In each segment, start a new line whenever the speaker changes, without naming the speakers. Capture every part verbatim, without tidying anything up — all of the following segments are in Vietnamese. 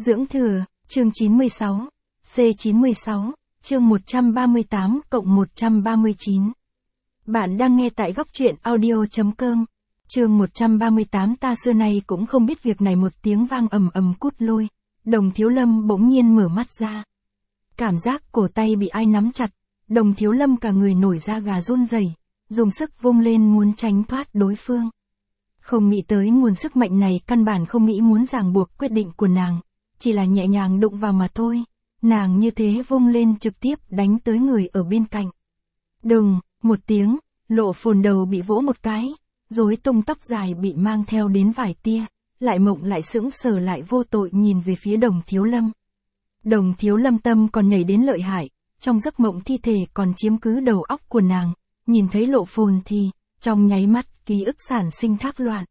Dưỡng thừa, chương chín mươi sáu, C chín mươi sáu, chương một trăm ba mươi tám cộng một trăm ba mươi chín. Bạn đang nghe tại góc truyện audio.com. Chương một trăm ba mươi tám. Ta xưa nay cũng không biết việc này. Một tiếng vang ầm ầm cút lôi. Đồng Thiếu Lâm bỗng nhiên mở mắt ra. Cảm giác cổ tay bị ai nắm chặt. Đồng Thiếu Lâm cả người nổi da gà run rẩy, dùng sức vung lên muốn tránh thoát đối phương. Không nghĩ tới nguồn sức mạnh này căn bản không nghĩ muốn ràng buộc quyết định của nàng, chỉ là nhẹ nhàng đụng vào mà thôi. Nàng như thế vung lên trực tiếp đánh tới người ở bên cạnh. Đùng, một tiếng, Lộ Phồn đầu bị vỗ một cái, rối tung tóc dài bị mang theo đến vài tia, lại mộng lại sững sờ lại vô tội nhìn về phía Đồng Thiếu Lâm. Đồng Thiếu Lâm tâm còn nhảy đến lợi hại, trong giấc mộng thi thể còn chiếm cứ đầu óc của nàng, nhìn thấy Lộ Phồn thì, trong nháy mắt, ký ức sản sinh thác loạn.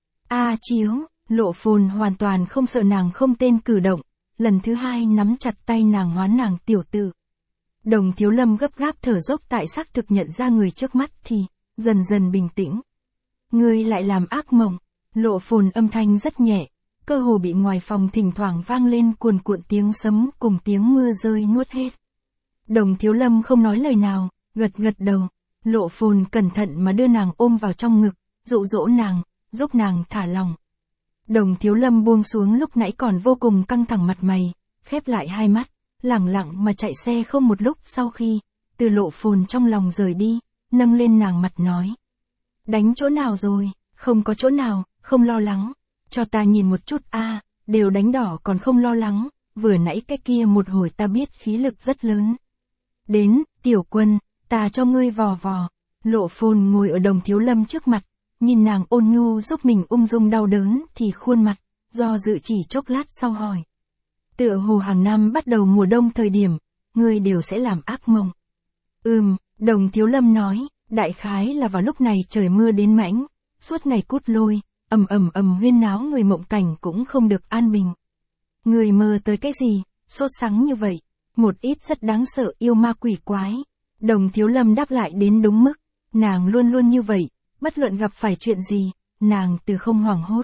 A chiếu, Lộ Phồn hoàn toàn không sợ nàng không tên cử động, lần thứ hai nắm chặt tay nàng hoán nàng tiểu tử. Đồng Thiếu Lâm gấp gáp thở dốc tại xác thực nhận ra người trước mắt thì, dần dần bình tĩnh. Ngươi lại làm ác mộng. Lộ Phồn âm thanh rất nhẹ, cơ hồ bị ngoài phòng thỉnh thoảng vang lên cuồn cuộn tiếng sấm cùng tiếng mưa rơi nuốt hết. Đồng Thiếu Lâm không nói lời nào, gật gật đầu. Lộ Phồn cẩn thận mà đưa nàng ôm vào trong ngực, dụ dỗ nàng, giúp nàng thả lòng. Đồng Thiếu Lâm buông xuống lúc nãy còn vô cùng căng thẳng mặt mày, khép lại hai mắt, lẳng lặng mà chạy xe không một lúc sau khi, từ Lộ Phồn trong lòng rời đi, nâng lên nàng mặt nói. Đánh chỗ nào rồi? Không có chỗ nào, không lo lắng. Cho ta nhìn một chút a, à, đều đánh đỏ còn không lo lắng, vừa nãy cái kia một hồi ta biết khí lực rất lớn. Đến, Tiểu Quân, ta cho ngươi vò vò. Lộ Phồn ngồi ở Đồng Thiếu Lâm trước mặt, nhìn nàng ôn nhu giúp mình ung dung đau đớn thì khuôn mặt, do dự chỉ chốc lát sau hỏi. Tựa hồ hàng năm bắt đầu mùa đông thời điểm, ngươi đều sẽ làm ác mộng. Ừm, Đồng Thiếu Lâm nói, đại khái là vào lúc này trời mưa đến mãnh, suốt ngày cút lôi, ầm ầm ầm huyên náo người mộng cảnh cũng không được an bình. Người mơ tới cái gì, sốt sắng như vậy, một ít rất đáng sợ yêu ma quỷ quái. Đồng Thiếu Lâm đáp lại đến đúng mức, nàng luôn luôn như vậy, bất luận gặp phải chuyện gì, nàng từ không hoảng hốt.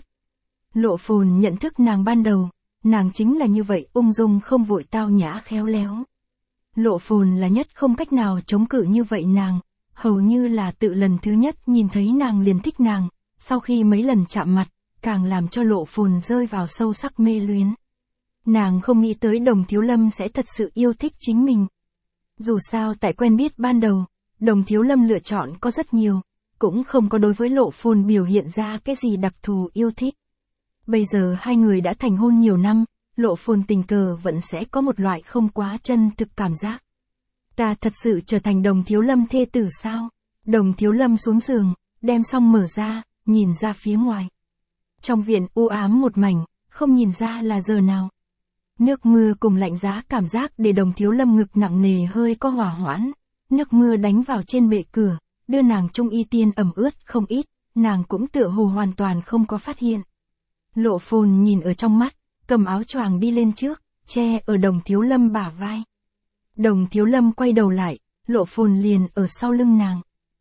Lộ Phồn nhận thức nàng ban đầu, nàng chính là như vậy ung dung không vội tao nhã khéo léo. Lộ Phồn là nhất không cách nào chống cự như vậy nàng, hầu như là tự lần thứ nhất nhìn thấy nàng liền thích nàng, sau khi mấy lần chạm mặt, càng làm cho Lộ Phồn rơi vào sâu sắc mê luyến. Nàng không nghĩ tới Đồng Thiếu Lâm sẽ thật sự yêu thích chính mình. Dù sao tại quen biết ban đầu, Đồng Thiếu Lâm lựa chọn có rất nhiều, cũng không có đối với Lộ Phồn biểu hiện ra cái gì đặc thù yêu thích. Bây giờ hai người đã thành hôn nhiều năm, Lộ Phồn tình cờ vẫn sẽ có một loại không quá chân thực cảm giác. Ta thật sự trở thành Đồng Thiếu Lâm thê tử sao? Đồng Thiếu Lâm xuống giường, đem xong mở ra, nhìn ra phía ngoài. Trong viện u ám một mảnh, không nhìn ra là giờ nào. Nước mưa cùng lạnh giá cảm giác để Đồng Thiếu Lâm ngực nặng nề hơi có hỏa hoãn. Nước mưa đánh vào trên bệ cửa, đưa nàng trung y tiên ẩm ướt không ít, nàng cũng tựa hồ hoàn toàn không có phát hiện. Lộ Phồn nhìn ở trong mắt, cầm áo choàng đi lên trước, che ở Đồng Thiếu Lâm bả vai. Đồng Thiếu Lâm quay đầu lại, Lộ Phồn liền ở sau lưng nàng.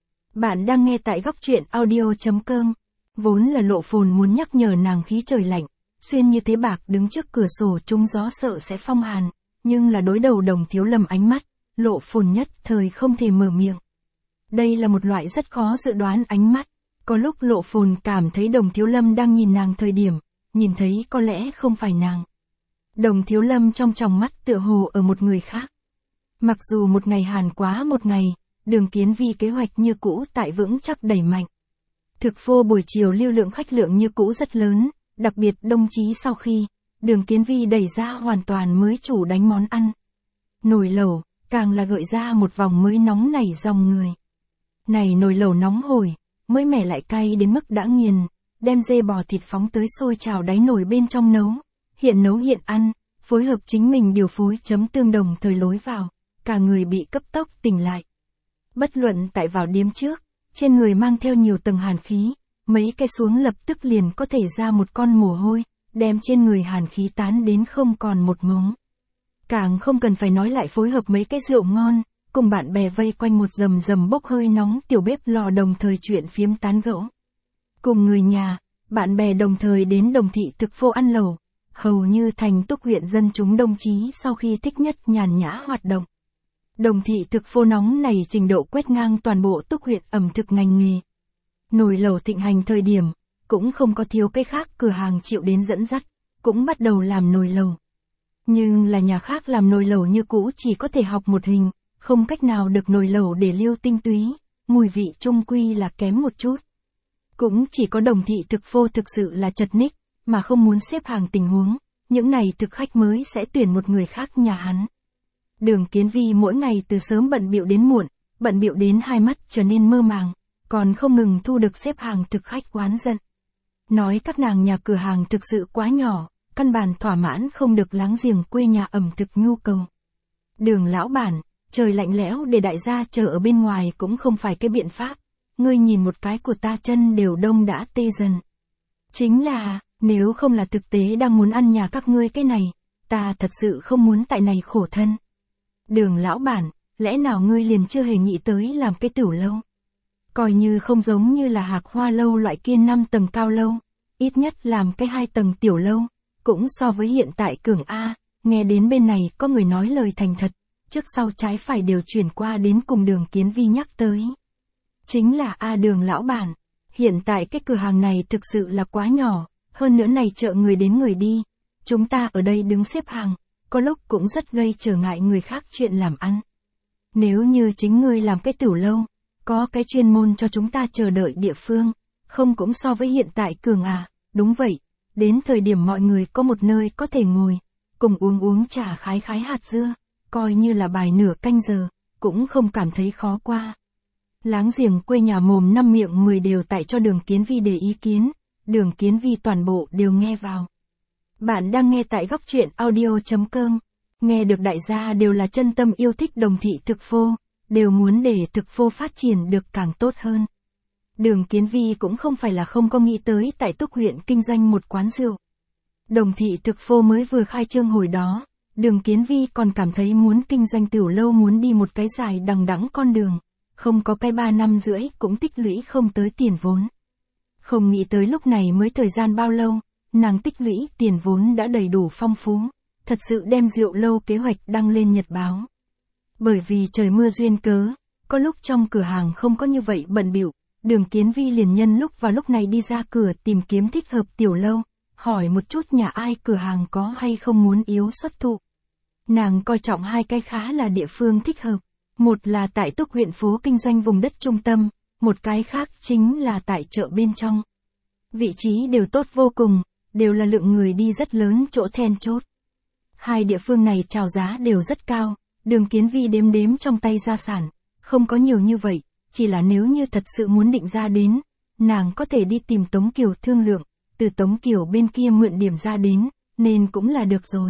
Bạn đang nghe tại góc truyện audio.com. Vốn là Lộ Phồn muốn nhắc nhở nàng khí trời lạnh, xuyên như thế bạc đứng trước cửa sổ trúng gió sợ sẽ phong hàn, nhưng là đối đầu Đồng Thiếu Lâm ánh mắt, Lộ Phồn nhất thời không thể mở miệng. Đây là một loại rất khó dự đoán ánh mắt, có lúc Lộ Phồn cảm thấy Đồng Thiếu Lâm đang nhìn nàng thời điểm, nhìn thấy có lẽ không phải nàng. Đồng Thiếu Lâm trong tròng mắt tựa hồ ở một người khác. Mặc dù một ngày hàn quá một ngày, Đường Kiến Vi kế hoạch như cũ tại vững chắc đẩy mạnh. Thực phô buổi chiều lưu lượng khách lượng như cũ rất lớn, đặc biệt đồng chí sau khi, Đường Kiến Vi đẩy ra hoàn toàn mới chủ đánh món ăn. Nồi lẩu, càng là gợi ra một vòng mới nóng nảy dòng người. Này nồi lẩu nóng hổi, mới mẻ lại cay đến mức đã nghiền, đem dê bò thịt phóng tới sôi trào đáy nồi bên trong nấu, hiện nấu hiện ăn, phối hợp chính mình điều phối chấm tương đồng thời lối vào, cả người bị cấp tốc tỉnh lại. Bất luận tại vào điếm trước, trên người mang theo nhiều tầng hàn khí, mấy cái xuống lập tức liền có thể ra một con mồ hôi, đem trên người hàn khí tán đến không còn một mống. Càng không cần phải nói lại phối hợp mấy cái rượu ngon, cùng bạn bè vây quanh một rầm rầm bốc hơi nóng tiểu bếp lò đồng thời chuyện phiếm tán gẫu. Cùng người nhà, bạn bè đồng thời đến Đồng Thị thực phô ăn lẩu, hầu như thành Túc huyện dân chúng đồng chí sau khi thích nhất nhàn nhã hoạt động. Đồng thị thực phô nóng này trình độ quét ngang toàn bộ Túc huyện ẩm thực ngành nghề. Nồi lẩu thịnh hành thời điểm, cũng không có thiếu cái khác cửa hàng chịu đến dẫn dắt, cũng bắt đầu làm nồi lẩu. Nhưng là nhà khác làm nồi lẩu như cũ chỉ có thể học một hình, không cách nào được nồi lẩu để liêu tinh túy, mùi vị trung quy là kém một chút. Cũng chỉ có đồng thị thực phô thực sự là chật ních, mà không muốn xếp hàng tình huống, những này thực khách mới sẽ tuyển một người khác nhà hắn. Đường Kiến Vi mỗi ngày từ sớm bận bịu đến muộn, bận bịu đến hai mắt trở nên mơ màng, còn không ngừng thu được xếp hàng thực khách oán giận. Nói các nàng nhà cửa hàng thực sự quá nhỏ, căn bản thỏa mãn không được láng giềng quê nhà ẩm thực nhu cầu. Đường lão bản, trời lạnh lẽo để đại gia chờ ở bên ngoài cũng không phải cái biện pháp, ngươi nhìn một cái của ta chân đều đông đã tê dần. Chính là, nếu không là thực tế đang muốn ăn nhà các ngươi cái này, ta thật sự không muốn tại này khổ thân. Đường lão bản, lẽ nào ngươi liền chưa hề nghĩ tới làm cái tửu lâu? Coi như không giống như là Hạc Hoa lâu loại kia năm tầng cao lâu, ít nhất làm cái hai tầng tiểu lâu, cũng so với hiện tại cường A, nghe đến bên này có người nói lời thành thật, trước sau trái phải đều chuyển qua đến cùng Đường Kiến Vi nhắc tới. Chính là A Đường lão bản, hiện tại cái cửa hàng này thực sự là quá nhỏ, hơn nữa này chợ người đến người đi, chúng ta ở đây đứng xếp hàng, có lúc cũng rất gây trở ngại người khác chuyện làm ăn. Nếu như chính ngươi làm cái tửu lâu, có cái chuyên môn cho chúng ta chờ đợi địa phương, không cũng so với hiện tại cường à, đúng vậy, đến thời điểm mọi người có một nơi có thể ngồi, cùng uống uống trà khái khái hạt dưa, coi như là bài nửa canh giờ, cũng không cảm thấy khó qua. Láng giềng quê nhà mồm năm miệng mười đều tại cho Đường Kiến Vi đề ý kiến, Đường Kiến Vi toàn bộ đều nghe vào. Bạn đang nghe tại góc truyện audio chấm com, nghe được đại gia đều là chân tâm yêu thích đồng thị thực phô, đều muốn để thực phô phát triển được càng tốt hơn. Đường Kiến Vi cũng không phải là không có nghĩ tới tại Túc huyện kinh doanh một quán rượu. Đồng thị thực phô mới vừa khai trương hồi đó, Đường Kiến Vi còn cảm thấy muốn kinh doanh tiểu lâu muốn đi một cái dài đằng đẵng con đường, không có cái ba năm rưỡi cũng tích lũy không tới tiền vốn. Không nghĩ tới lúc này mới thời gian bao lâu, nàng tích lũy tiền vốn đã đầy đủ phong phú, thật sự đem rượu lâu kế hoạch đăng lên nhật báo. Bởi vì trời mưa duyên cớ, có lúc trong cửa hàng không có như vậy bận bịu, Đường Kiến Vi liền nhân lúc vào lúc này đi ra cửa tìm kiếm thích hợp tiểu lâu, hỏi một chút nhà ai cửa hàng có hay không muốn yếu xuất thụ. Nàng coi trọng hai cái khá là địa phương thích hợp, một là tại Túc huyện phố kinh doanh vùng đất trung tâm, một cái khác chính là tại chợ bên trong. Vị trí đều tốt vô cùng, đều là lượng người đi rất lớn chỗ then chốt. Hai địa phương này chào giá đều rất cao, Đường Kiến Vi đếm đếm trong tay gia sản, không có nhiều như vậy, chỉ là nếu như thật sự muốn định ra đến, nàng có thể đi tìm Tống Kiều thương lượng, từ Tống Kiều bên kia mượn điểm ra đến, nên cũng là được rồi.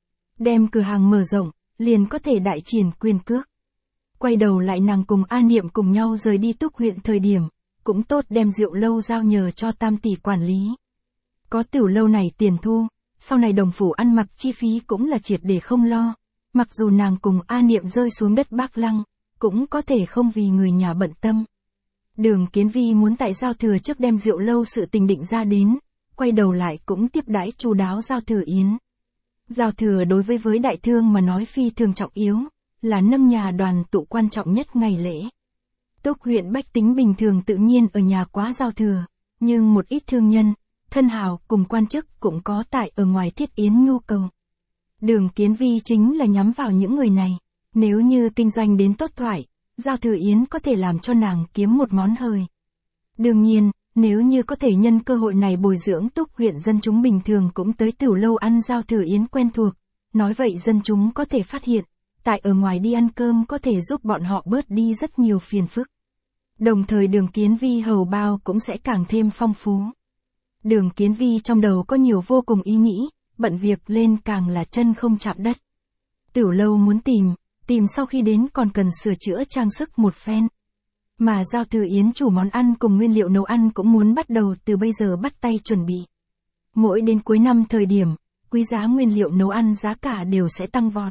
Đem cửa hàng mở rộng, liền có thể đại triển quyền cước. Quay đầu lại nàng cùng A Niệm cùng nhau rời đi Túc huyện thời điểm, cũng tốt đem rượu lâu giao nhờ cho Tam tỷ quản lý. Có tiểu lâu này tiền thu, sau này đồng phủ ăn mặc chi phí cũng là triệt để không lo, mặc dù nàng cùng A Niệm rơi xuống đất Bác Lăng, cũng có thể không vì người nhà bận tâm. Đường Kiến Vi muốn tại giao thừa trước đem rượu lâu sự tình định ra đến, quay đầu lại cũng tiếp đãi chu đáo giao thừa yến. Giao thừa đối với với đại thương mà nói phi thường trọng yếu, là nâng nhà đoàn tụ quan trọng nhất ngày lễ. Túc huyện bách tính bình thường tự nhiên ở nhà quá giao thừa, nhưng một ít thương nhân, thân hào cùng quan chức cũng có tại ở ngoài thiết yến nhu cầu. Đường Kiến Vi chính là nhắm vào những người này, nếu như kinh doanh đến tốt thoại, giao thừa yến có thể làm cho nàng kiếm một món hời. Đương nhiên, nếu như có thể nhân cơ hội này bồi dưỡng Túc huyện dân chúng bình thường cũng tới tiểu lâu ăn giao thừa yến quen thuộc, nói vậy dân chúng có thể phát hiện, tại ở ngoài đi ăn cơm có thể giúp bọn họ bớt đi rất nhiều phiền phức. Đồng thời Đường Kiến Vi hầu bao cũng sẽ càng thêm phong phú. Đường Kiến Vi trong đầu có nhiều vô cùng ý nghĩ, bận việc lên càng là chân không chạm đất. Tiểu lâu muốn tìm, tìm sau khi đến còn cần sửa chữa trang sức một phen. Mà giao thừa yến chủ món ăn cùng nguyên liệu nấu ăn cũng muốn bắt đầu từ bây giờ bắt tay chuẩn bị. Mỗi đến cuối năm thời điểm, quý giá nguyên liệu nấu ăn giá cả đều sẽ tăng vọt.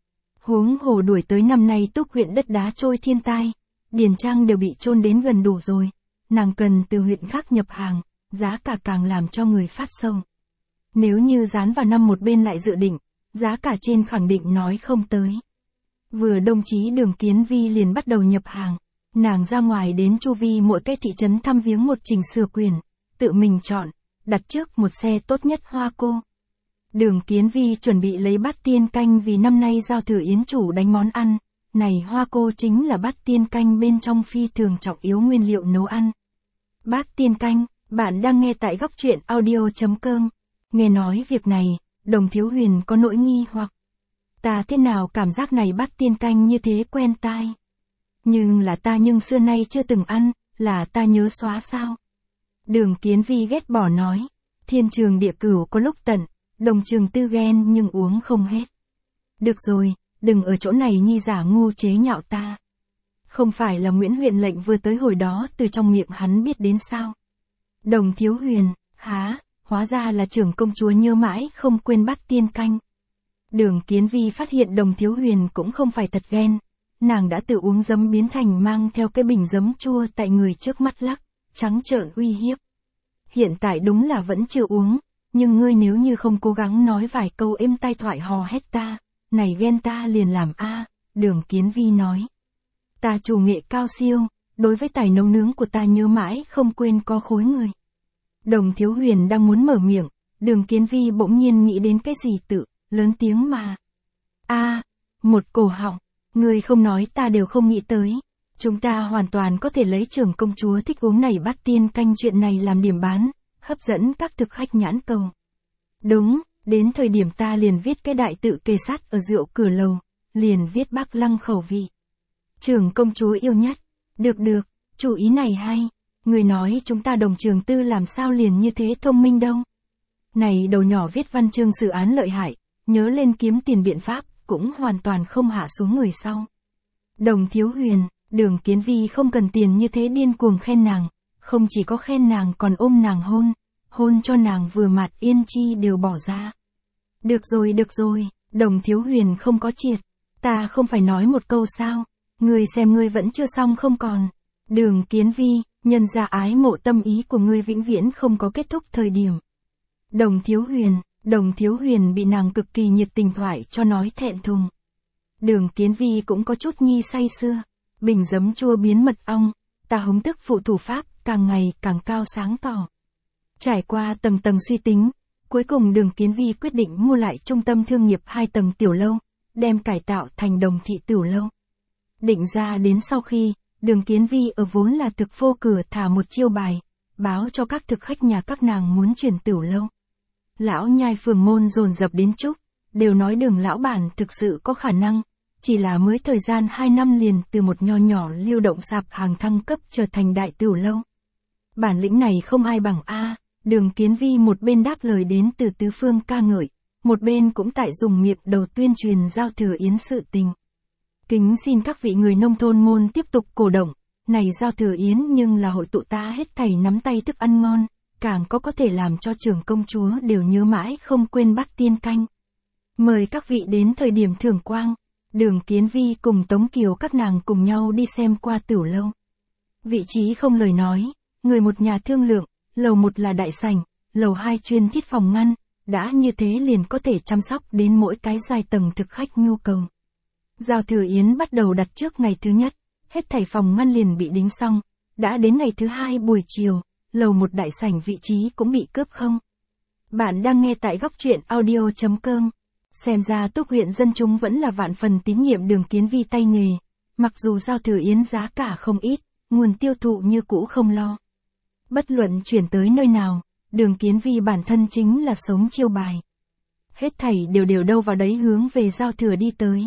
Huống hồ đuổi tới năm nay Túc huyện đất đá trôi thiên tai, điền trang đều bị chôn đến gần đủ rồi, nàng cần từ huyện khác nhập hàng, giá cả càng làm cho người phát sầu. Nếu như dán vào năm một bên lại dự định, giá cả trên khẳng định nói không tới. Vừa đồng chí Đường Kiến Vi liền bắt đầu nhập hàng. Nàng ra ngoài đến chu vi mỗi cái thị trấn thăm viếng một chỉnh sửa quyền, tự mình chọn, đặt trước một xe tốt nhất hoa cô. Đường Kiến Vi chuẩn bị lấy bát tiên canh vì năm nay giao thừa yến chủ đánh món ăn, này hoa cô chính là bát tiên canh bên trong phi thường trọng yếu nguyên liệu nấu ăn. Bát tiên canh, bạn đang nghe tại góc truyện audio.com. Nghe nói việc này, Đồng Thiếu Huyền có nỗi nghi hoặc. Ta thế nào cảm giác này bát tiên canh như thế quen tai. Nhưng là ta nhưng xưa nay chưa từng ăn, là ta nhớ xóa sao. Đường Kiến Vi ghét bỏ nói, thiên trường địa cửu có lúc tận, đồng trường tư ghen nhưng uống không hết. Được rồi, đừng ở chỗ này nhi giả ngu chế nhạo ta. Không phải là Nguyễn huyện lệnh vừa tới hồi đó từ trong miệng hắn biết đến sao. Đồng Thiếu Huyền, há, hóa ra là trưởng công chúa nhớ mãi không quên bát tiên canh. Đường Kiến Vi phát hiện Đồng Thiếu Huyền cũng không phải thật ghen. Nàng đã tự uống giấm biến thành mang theo cái bình giấm chua tại người trước mắt lắc, trắng trợn uy hiếp. Hiện tại đúng là vẫn chưa uống, nhưng ngươi nếu như không cố gắng nói vài câu êm tai thoại hò hét ta, này ghen ta liền làm a. Đường Kiến Vi nói. Ta chủ nghệ cao siêu, đối với tài nấu nướng của ta nhớ mãi không quên có khối người. Đồng Thiếu Huyền đang muốn mở miệng, Đường Kiến Vi bỗng nhiên nghĩ đến cái gì tự, lớn tiếng mà. A, một cổ họng, ngươi không nói ta đều không nghĩ tới. Chúng ta hoàn toàn có thể lấy trưởng công chúa thích uống này bát tiên canh chuyện này làm điểm bán, hấp dẫn các thực khách nhãn cầu. Đúng, đến thời điểm ta liền viết cái đại tự kề sát ở rượu cửa lầu, liền viết Bắc Lăng khẩu vị. Trưởng công chúa yêu nhất, được được, chủ ý này hay, người nói chúng ta Đồng Trường Tư làm sao liền như thế thông minh đâu. Này đầu nhỏ viết văn chương xử án lợi hại, nhớ lên kiếm tiền biện pháp, cũng hoàn toàn không hạ xuống người sau. Đồng Thiếu Huyền, Đường Kiến Vi không cần tiền như thế điên cuồng khen nàng, không chỉ có khen nàng còn ôm nàng hôn, hôn cho nàng vừa mặt yên chi đều bỏ ra. Được rồi được rồi, Đồng Thiếu Huyền không có triệt, ta không phải nói một câu sao, ngươi xem ngươi vẫn chưa xong không còn. Đường Kiến Vi, nhân ra ái mộ tâm ý của ngươi vĩnh viễn không có kết thúc thời điểm. Đồng Thiếu Huyền, Đồng Thiếu Huyền bị nàng cực kỳ nhiệt tình thoại cho nói thẹn thùng. Đường Kiến Vi cũng có chút nghi say xưa, bình giấm chua biến mật ong, ta hống tức phụ thủ pháp, càng ngày càng cao sáng tỏ. Trải qua tầng tầng suy tính, cuối cùng Đường Kiến Vi quyết định mua lại trung tâm thương nghiệp hai tầng tiểu lâu, đem cải tạo thành Đồng thị tiểu lâu. Định ra đến sau khi, Đường Kiến Vi ở vốn là thực phô cửa thả một chiêu bài, báo cho các thực khách nhà các nàng muốn chuyển tiểu lâu. Lão nhai phường môn dồn dập đến chúc, đều nói Đường lão bản thực sự có khả năng, chỉ là mới thời gian hai năm liền từ một nho nhỏ lưu động sạp hàng thăng cấp trở thành đại tiểu lâu. Bản lĩnh này không ai bằng a. Đường Kiến Vi một bên đáp lời đến từ tứ phương ca ngợi, một bên cũng tại dùng miệng đầu tuyên truyền giao thừa yến sự tình. Kính xin các vị người nông thôn môn tiếp tục cổ động, này giao thừa yến nhưng là hội tụ ta hết thảy nắm tay thức ăn ngon, càng có có thể làm cho trưởng công chúa đều nhớ mãi không quên bát tiên canh. Mời các vị đến thời điểm thưởng quang, Đường Kiến Vi cùng Tống Kiều các nàng cùng nhau đi xem qua tiểu lâu. Vị trí không lời nói, người một nhà thương lượng, lầu một là đại sảnh, lầu hai chuyên thiết phòng ngăn, đã như thế liền có thể chăm sóc đến mỗi cái giai tầng thực khách nhu cầu. Giao thừa yến bắt đầu đặt trước ngày thứ nhất, hết thảy phòng ngăn liền bị đính xong, đã đến ngày thứ hai buổi chiều, lầu một đại sảnh vị trí cũng bị cướp không. Bạn đang nghe tại góc truyện audio.com. Xem ra Túc huyện dân chúng vẫn là vạn phần tín nhiệm Đường Kiến Vi tay nghề, mặc dù giao thừa yến giá cả không ít, nguồn tiêu thụ như cũ không lo. Bất luận chuyển tới nơi nào, Đường Kiến Vi bản thân chính là sống chiêu bài. Hết thảy đều đều đâu vào đấy hướng về giao thừa đi tới.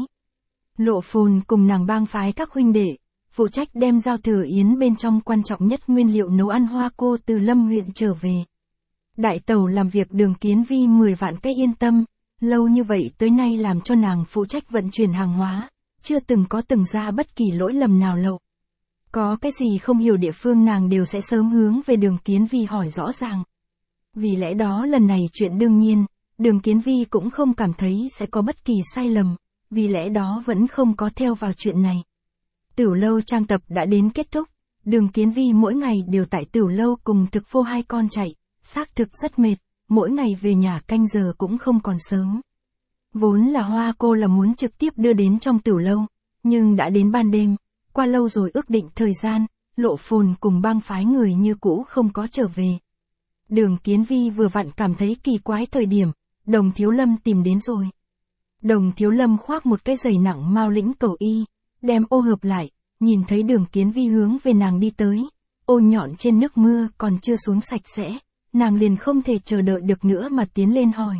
Lộ Phồn cùng nàng bang phái các huynh đệ, phụ trách đem giao thừa yến bên trong quan trọng nhất nguyên liệu nấu ăn hoa cô từ Lâm huyện trở về. Đại tàu làm việc Đường Kiến Vi mười vạn cái yên tâm, lâu như vậy tới nay làm cho nàng phụ trách vận chuyển hàng hóa, chưa từng có từng ra bất kỳ lỗi lầm nào lậu. Có cái gì không hiểu địa phương nàng đều sẽ sớm hướng về Đường Kiến Vi hỏi rõ ràng. Vì lẽ đó lần này chuyện đương nhiên, Đường Kiến Vi cũng không cảm thấy sẽ có bất kỳ sai lầm, vì lẽ đó vẫn không có theo vào chuyện này. Tiểu lâu trang tập đã đến kết thúc, Đường Kiến Vi mỗi ngày đều tại tiểu lâu cùng thực phô hai con chạy, xác thực rất mệt, mỗi ngày về nhà canh giờ cũng không còn sớm. Vốn là Hoa cô là muốn trực tiếp đưa đến trong tiểu lâu, nhưng đã đến ban đêm, qua lâu rồi ước định thời gian, Lộ Phồn cùng bang phái người như cũ không có trở về. Đường Kiến Vi vừa vặn cảm thấy kỳ quái thời điểm, Đồng Thiếu Lâm tìm đến rồi. Đồng Thiếu Lâm khoác một cái giày nặng mao lĩnh cầu y, đem ô hợp lại, nhìn thấy Đường Kiến Vi hướng về nàng đi tới, ô nhọn trên nước mưa còn chưa xuống sạch sẽ, nàng liền không thể chờ đợi được nữa mà tiến lên hỏi.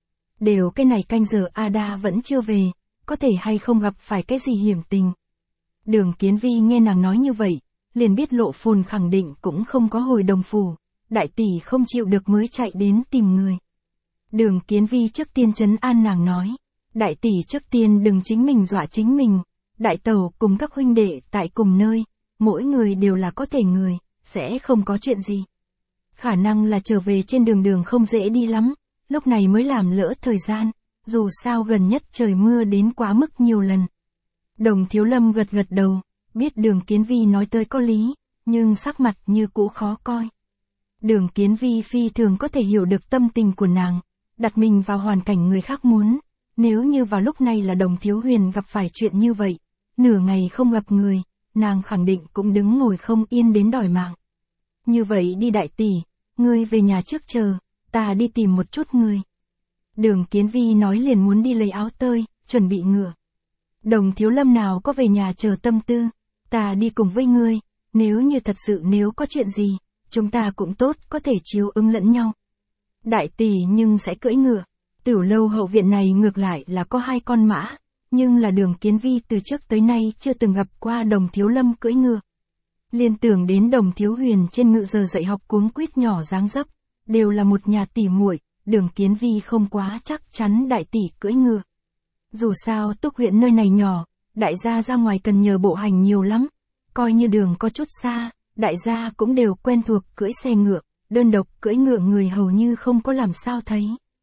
Đều cái này canh giờ Ada vẫn chưa về, có thể hay không gặp phải cái gì hiểm tình. Đường Kiến Vi nghe nàng nói như vậy, liền biết Lộ Phồn khẳng định cũng không có hồi đồng phủ, đại tỷ không chịu được mới chạy đến tìm người. Đường Kiến Vi trước tiên trấn an nàng nói, đại tỷ trước tiên đừng chính mình dọa chính mình, đại tẩu cùng các huynh đệ tại cùng nơi, mỗi người đều là có thể người, sẽ không có chuyện gì. Khả năng là trở về trên đường đường không dễ đi lắm, lúc này mới làm lỡ thời gian, dù sao gần nhất trời mưa đến quá mức nhiều lần. Đồng Thiếu Lâm gật gật đầu, biết Đường Kiến Vi nói tới có lý, nhưng sắc mặt như cũ khó coi. Đường Kiến Vi phi thường có thể hiểu được tâm tình của nàng, đặt mình vào hoàn cảnh người khác muốn, nếu như vào lúc này là Đồng Thiếu Huyền gặp phải chuyện như vậy, nửa ngày không gặp người, nàng khẳng định cũng đứng ngồi không yên đến đòi mạng. Như vậy đi đại tỷ, ngươi về nhà trước chờ, ta đi tìm một chút người. Đường Kiến Vi nói liền muốn đi lấy áo tơi, chuẩn bị ngựa. Đồng Thiếu Lâm nào có về nhà chờ tâm tư, ta đi cùng với ngươi, nếu như thật sự nếu có chuyện gì, chúng ta cũng tốt có thể chiếu ứng lẫn nhau. Đại tỷ nhưng sẽ cưỡi ngựa, tiểu lâu hậu viện này ngược lại là có hai con mã, nhưng là Đường Kiến Vi từ trước tới nay chưa từng gặp qua Đồng Thiếu Lâm cưỡi ngựa. Liên tưởng đến Đồng Thiếu Huyền trên ngựa giờ dạy học cuống quýt nhỏ dáng dấp, đều là một nhà tỷ muội, Đường Kiến Vi không quá chắc chắn đại tỷ cưỡi ngựa. Dù sao Túc huyện nơi này nhỏ, đại gia ra ngoài cần nhờ bộ hành nhiều lắm, coi như đường có chút xa, đại gia cũng đều quen thuộc cưỡi xe ngựa, đơn độc cưỡi ngựa người hầu như không có làm sao thấy.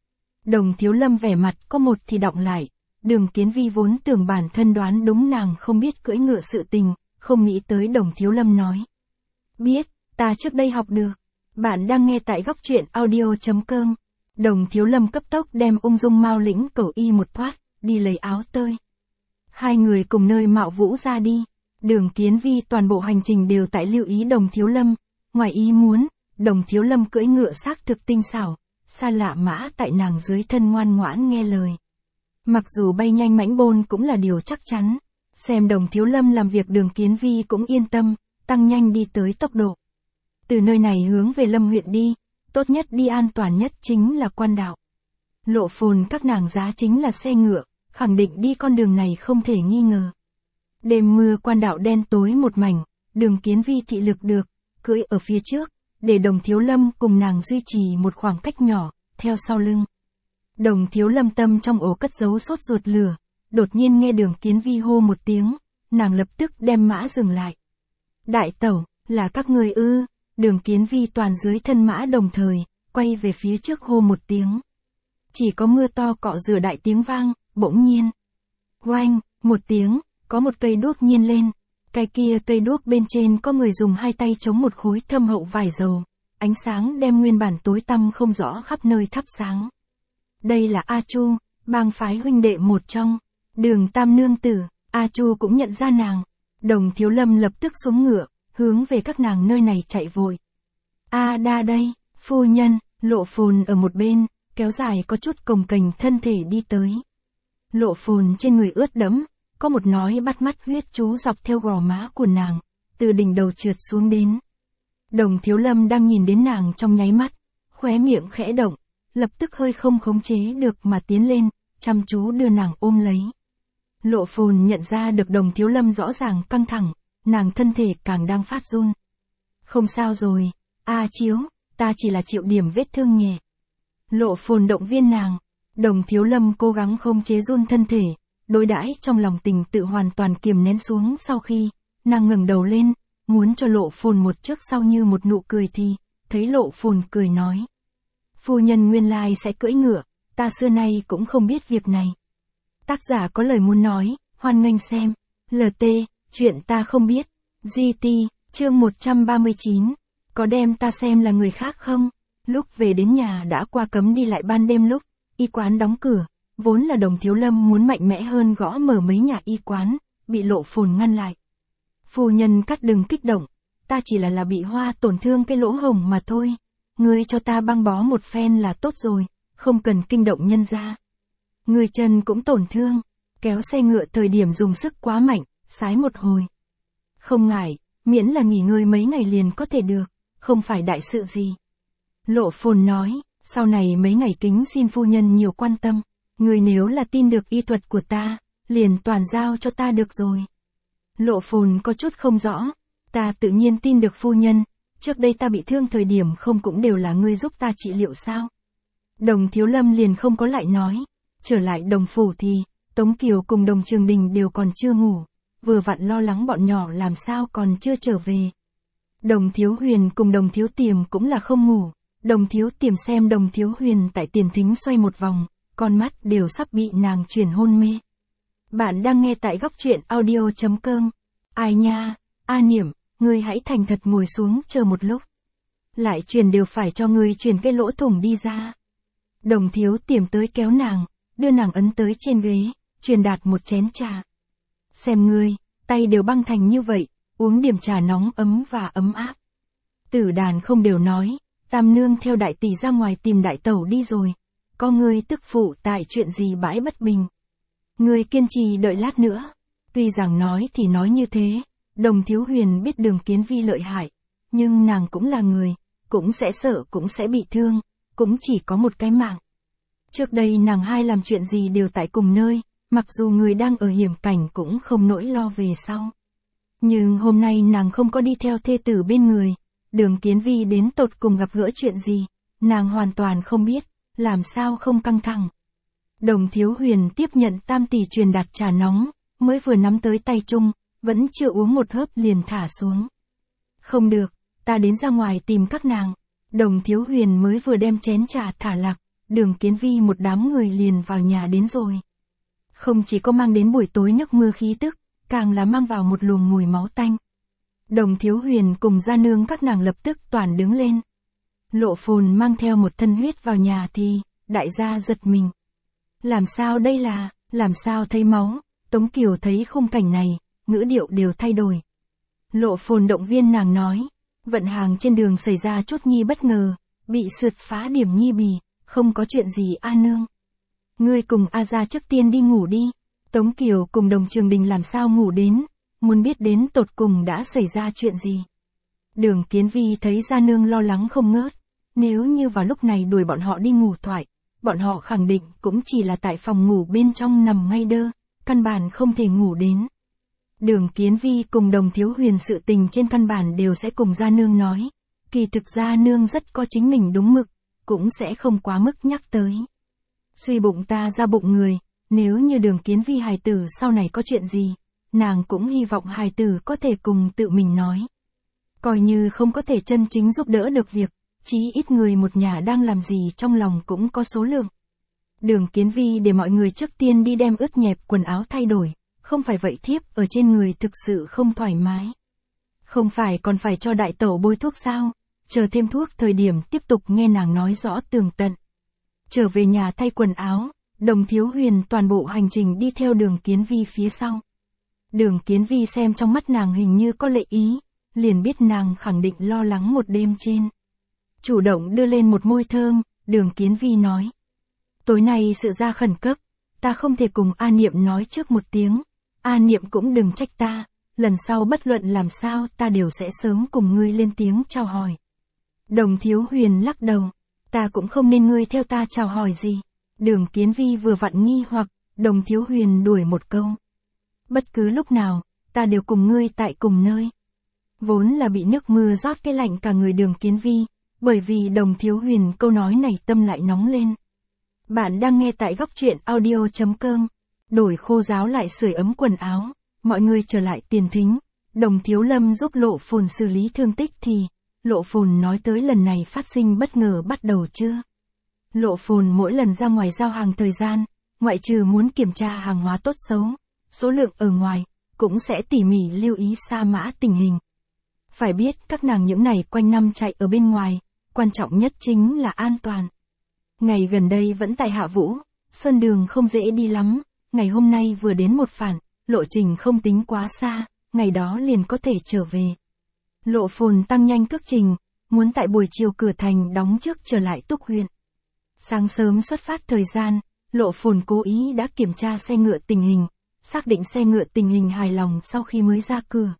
Đồng Thiếu Lâm vẻ mặt có một thì đọng lại, Đường Kiến Vi vốn tưởng bản thân đoán đúng nàng không biết cưỡi ngựa sự tình, không nghĩ tới Đồng Thiếu Lâm nói. Biết, ta trước đây học được. Bạn đang nghe tại góc truyện audio chấm com. Đồng Thiếu Lâm cấp tốc đem ung dung mao lĩnh cẩu y một thoát, đi lấy áo tơi. Hai người cùng nơi mạo vũ ra đi. Đường Kiến Vi toàn bộ hành trình đều tại lưu ý Đồng Thiếu Lâm. Ngoài ý muốn, Đồng Thiếu Lâm cưỡi ngựa xác thực tinh xảo, xa lạ mã tại nàng dưới thân ngoan ngoãn nghe lời. Mặc dù bay nhanh mãnh bôn cũng là điều chắc chắn. Xem Đồng Thiếu Lâm làm việc Đường Kiến Vi cũng yên tâm, tăng nhanh đi tới tốc độ. Từ nơi này hướng về Lâm huyện đi, tốt nhất đi an toàn nhất chính là quan đạo. Lộ Phồn các nàng giá chính là xe ngựa, khẳng định đi con đường này không thể nghi ngờ. Đêm mưa quan đạo đen tối một mảnh, Đường Kiến Vi thị lực được, cưỡi ở phía trước, để Đồng Thiếu Lâm cùng nàng duy trì một khoảng cách nhỏ, theo sau lưng. Đồng Thiếu Lâm tâm trong ổ cất giấu sốt ruột lửa, đột nhiên nghe Đường Kiến Vi hô một tiếng, nàng lập tức đem mã dừng lại. Đại tẩu, là các người ư? Đường Kiến Vi toàn dưới thân mã đồng thời, quay về phía trước hô một tiếng. Chỉ có mưa to cọ rửa đại tiếng vang, bỗng nhiên. Oanh, một tiếng, có một cây đuốc nhiên lên. Cái kia cây đuốc bên trên có người dùng hai tay chống một khối thâm hậu vải dầu. Ánh sáng đem nguyên bản tối tăm không rõ khắp nơi thắp sáng. Đây là A Chu, bang phái huynh đệ một trong. Đường Tam Nương Tử, A Chu cũng nhận ra nàng. Đồng Thiếu Lâm lập tức xuống ngựa, hướng về các nàng nơi này chạy vội. A đa đây, phu nhân, Lộ Phồn ở một bên, kéo dài có chút cồng kềnh thân thể đi tới. Lộ Phồn trên người ướt đẫm, có một nói bắt mắt huyết chú dọc theo gò má của nàng, từ đỉnh đầu trượt xuống đến. Đồng Thiếu Lâm đang nhìn đến nàng trong nháy mắt, khóe miệng khẽ động, lập tức hơi không khống chế được mà tiến lên, chăm chú đưa nàng ôm lấy. Lộ Phồn nhận ra được Đồng Thiếu Lâm rõ ràng căng thẳng, nàng thân thể càng đang phát run. Không sao rồi, A Chiếu, ta chỉ là chịu điểm vết thương nhẹ. Lộ Phồn động viên nàng, Đồng Thiếu Lâm cố gắng không chế run thân thể, đối đãi trong lòng tình tự hoàn toàn kiềm nén xuống sau khi, nàng ngẩng đầu lên, muốn cho Lộ Phồn một trước sau như một nụ cười thì, thấy Lộ Phồn cười nói. Phu nhân nguyên lai sẽ cưỡi ngựa, ta xưa nay cũng không biết việc này. Tác giả có lời muốn nói, hoan nghênh xem. lờ tê, chuyện ta không biết. giê tê, chương một trăm ba mươi chín. Có đem ta xem là người khác không? Lúc về đến nhà đã qua cấm đi lại ban đêm lúc y quán đóng cửa, vốn là Đồng Thiếu Lâm muốn mạnh mẽ hơn gõ mở mấy nhà y quán, bị Lộ Phồn ngăn lại. Phu nhân cắt đừng kích động, ta chỉ là là bị hoa tổn thương cái lỗ hổng mà thôi. Ngươi cho ta băng bó một phen là tốt rồi, không cần kinh động nhân gia. Người chân cũng tổn thương, kéo xe ngựa thời điểm dùng sức quá mạnh, sái một hồi. Không ngại, miễn là nghỉ ngơi mấy ngày liền có thể được, không phải đại sự gì. Lộ Phồn nói, sau này mấy ngày kính xin phu nhân nhiều quan tâm, người nếu là tin được y thuật của ta, liền toàn giao cho ta được rồi. Lộ Phồn có chút không rõ, ta tự nhiên tin được phu nhân, trước đây ta bị thương thời điểm không cũng đều là ngươi giúp ta trị liệu sao. Đồng Thiếu Lâm liền không có lại nói, trở lại Đồng phủ thì, Tống Kiều cùng Đồng Trường Đình đều còn chưa ngủ, vừa vặn lo lắng bọn nhỏ làm sao còn chưa trở về. Đồng Thiếu Huyền cùng Đồng Thiếu Tiềm cũng là không ngủ, Đồng Thiếu Tiềm xem Đồng Thiếu Huyền tại tiền thính xoay một vòng, con mắt đều sắp bị nàng chuyển hôn mê. Bạn đang nghe tại góc truyện audio chấm com. Ai nha, A Niệm, ngươi hãy thành thật ngồi xuống chờ một lúc. Lại truyền đều phải cho ngươi truyền cái lỗ thủng đi ra. Đồng Thiếu Tiềm tới kéo nàng, đưa nàng ấn tới trên ghế, truyền đạt một chén trà. Xem ngươi, tay đều băng thành như vậy, uống điểm trà nóng ấm và ấm áp. Tử Đàn không đều nói, Tam Nương theo đại tỷ ra ngoài tìm đại tẩu đi rồi. Có ngươi tức phụ tại chuyện gì bãi bất bình. Ngươi kiên trì đợi lát nữa. Tuy rằng nói thì nói như thế, Đồng Thiếu Huyền biết Đường Kiến Vi lợi hại, nhưng nàng cũng là người, cũng sẽ sợ cũng sẽ bị thương, cũng chỉ có một cái mạng. Trước đây nàng hai làm chuyện gì đều tại cùng nơi, mặc dù người đang ở hiểm cảnh cũng không nỗi lo về sau. Nhưng hôm nay nàng không có đi theo thê tử bên người, Đường Kiến Vi đến tột cùng gặp gỡ chuyện gì, nàng hoàn toàn không biết, làm sao không căng thẳng. Đồng Thiếu Huyền tiếp nhận tam tỷ truyền đạt trà nóng, mới vừa nắm tới tay chung, vẫn chưa uống một hớp liền thả xuống. Không được, ta đến ra ngoài tìm các nàng. Đồng Thiếu Huyền mới vừa đem chén trà thả lạc, Đường Kiến Vi một đám người liền vào nhà đến rồi. Không chỉ có mang đến buổi tối nước mưa khí tức, càng là mang vào một luồng mùi máu tanh. Đồng Thiếu Huyền cùng gia nương các nàng lập tức toàn đứng lên. Lộ Phồn mang theo một thân huyết vào nhà thì, đại gia giật mình. Làm sao đây là, làm sao thấy máu, Tống Kiều thấy khung cảnh này, ngữ điệu đều thay đổi. Lộ Phồn động viên nàng nói, vận hàng trên đường xảy ra chút nhi bất ngờ, bị sượt phá điểm nhi bì, không có chuyện gì A Nương. Ngươi cùng A gia trước tiên đi ngủ đi, Tống Kiều cùng Đồng Trường Đình làm sao ngủ đến, muốn biết đến tột cùng đã xảy ra chuyện gì. Đường Kiến Vi thấy gia nương lo lắng không ngớt, nếu như vào lúc này đuổi bọn họ đi ngủ thoại, bọn họ khẳng định cũng chỉ là tại phòng ngủ bên trong nằm ngay đơ, căn bản không thể ngủ đến. Đường Kiến Vi cùng Đồng Thiếu Huyền sự tình trên căn bản đều sẽ cùng gia nương nói, kỳ thực gia nương rất có chính mình đúng mực, cũng sẽ không quá mức nhắc tới. Suy bụng ta ra bụng người, nếu như Đường Kiến Vi hài tử sau này có chuyện gì, nàng cũng hy vọng hài tử có thể cùng tự mình nói. Coi như không có thể chân chính giúp đỡ được việc, chí ít người một nhà đang làm gì trong lòng cũng có số lượng. Đường Kiến Vi để mọi người trước tiên đi đem ướt nhẹp quần áo thay đổi, không phải vậy thiếp ở trên người thực sự không thoải mái. Không phải còn phải cho đại tẩu bôi thuốc sao, chờ thêm thuốc thời điểm tiếp tục nghe nàng nói rõ tường tận. Trở về nhà thay quần áo, Đồng Thiếu Huyền toàn bộ hành trình đi theo Đường Kiến Vi phía sau. Đường Kiến Vi xem trong mắt nàng hình như có lệ ý, liền biết nàng khẳng định lo lắng một đêm trên. Chủ động đưa lên một môi thơm, Đường Kiến Vi nói. Tối nay sự ra khẩn cấp, ta không thể cùng A Niệm nói trước một tiếng, A Niệm cũng đừng trách ta, lần sau bất luận làm sao ta đều sẽ sớm cùng ngươi lên tiếng chào hỏi. Đồng Thiếu Huyền lắc đầu, ta cũng không nên ngươi theo ta chào hỏi gì. Đường Kiến Vi vừa vặn nghi hoặc, Đồng Thiếu Huyền đuổi một câu. Bất cứ lúc nào, ta đều cùng ngươi tại cùng nơi. Vốn là bị nước mưa rót cái lạnh cả người Đường Kiến Vi, bởi vì Đồng Thiếu Huyền câu nói này tâm lại nóng lên. Bạn đang nghe tại góc truyện audio chấm com. Đổi khô ráo lại sưởi ấm quần áo, mọi người trở lại tiền thính. Đồng Thiếu Lâm giúp Lộ Phồn xử lý thương tích thì, Lộ Phồn nói tới lần này phát sinh bất ngờ bắt đầu chưa? Lộ Phồn mỗi lần ra ngoài giao hàng thời gian, ngoại trừ muốn kiểm tra hàng hóa tốt xấu, số lượng ở ngoài, cũng sẽ tỉ mỉ lưu ý sa mã tình hình. Phải biết các nàng những này quanh năm chạy ở bên ngoài, quan trọng nhất chính là an toàn. Ngày gần đây vẫn tại Hạ Vũ, sơn đường không dễ đi lắm, ngày hôm nay vừa đến một phản, lộ trình không tính quá xa, ngày đó liền có thể trở về. Lộ Phồn tăng nhanh cước trình, muốn tại buổi chiều cửa thành đóng trước trở lại Túc huyện. Sáng sớm xuất phát thời gian, Lộ Phồn cố ý đã kiểm tra xe ngựa tình hình, xác định xe ngựa tình hình hài lòng sau khi mới ra cửa.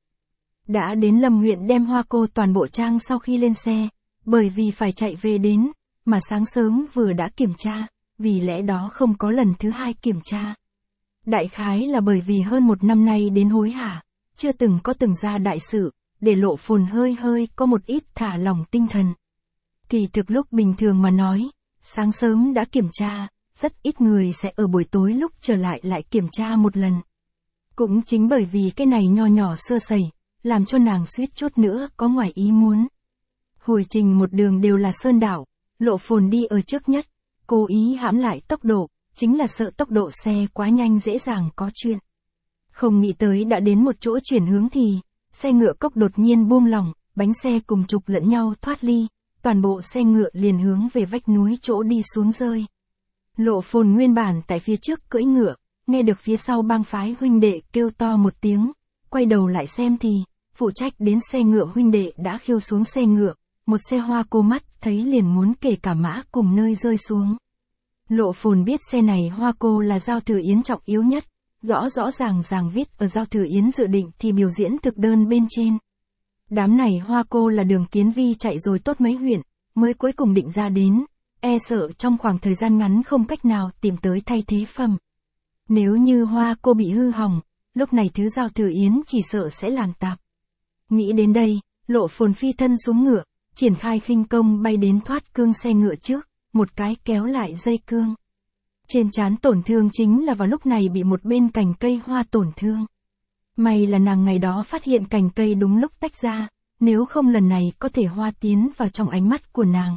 Đã đến Lâm huyện đem hoa cô toàn bộ trang sau khi lên xe, bởi vì phải chạy về đến, mà sáng sớm vừa đã kiểm tra, vì lẽ đó không có lần thứ hai kiểm tra. Đại khái là bởi vì hơn một năm nay đến hối hả, chưa từng có từng ra đại sự, để Lộ Phồn hơi hơi có một ít thả lỏng tinh thần. Kỳ thực lúc bình thường mà nói, sáng sớm đã kiểm tra, rất ít người sẽ ở buổi tối lúc trở lại lại kiểm tra một lần. Cũng chính bởi vì cái này nho nhỏ sơ sẩy, làm cho nàng suýt chút nữa có ngoài ý muốn. Hồi trình một đường đều là sơn đảo, Lộ Phồn đi ở trước nhất, cố ý hãm lại tốc độ, chính là sợ tốc độ xe quá nhanh dễ dàng có chuyện. Không nghĩ tới đã đến một chỗ chuyển hướng thì, xe ngựa cốc đột nhiên buông lỏng, bánh xe cùng trục lẫn nhau thoát ly, toàn bộ xe ngựa liền hướng về vách núi chỗ đi xuống rơi. Lộ Phồn nguyên bản tại phía trước cưỡi ngựa, nghe được phía sau bang phái huynh đệ kêu to một tiếng, quay đầu lại xem thì, phụ trách đến xe ngựa huynh đệ đã khiêu xuống xe ngựa, một xe hoa cô mắt thấy liền muốn kể cả mã cùng nơi rơi xuống. Lộ Phồn biết xe này hoa cô là Giao Thừa Yến trọng yếu nhất, rõ rõ ràng ràng viết ở Giao Thừa Yến dự định thì biểu diễn thực đơn bên trên. Đám này hoa cô là Đường Kiến Vi chạy rồi tốt mấy huyện, mới cuối cùng định ra đến, e sợ trong khoảng thời gian ngắn không cách nào tìm tới thay thế phẩm. Nếu như hoa cô bị hư hỏng, lúc này thứ Giao Thừa Yến chỉ sợ sẽ làm tạp. Nghĩ đến đây, Lộ Phồn phi thân xuống ngựa, triển khai khinh công bay đến thoát cương xe ngựa trước, một cái kéo lại dây cương. Trên trán tổn thương chính là vào lúc này bị một bên cành cây hoa tổn thương. May là nàng ngày đó phát hiện cành cây đúng lúc tách ra, nếu không lần này có thể hoa tiến vào trong ánh mắt của nàng.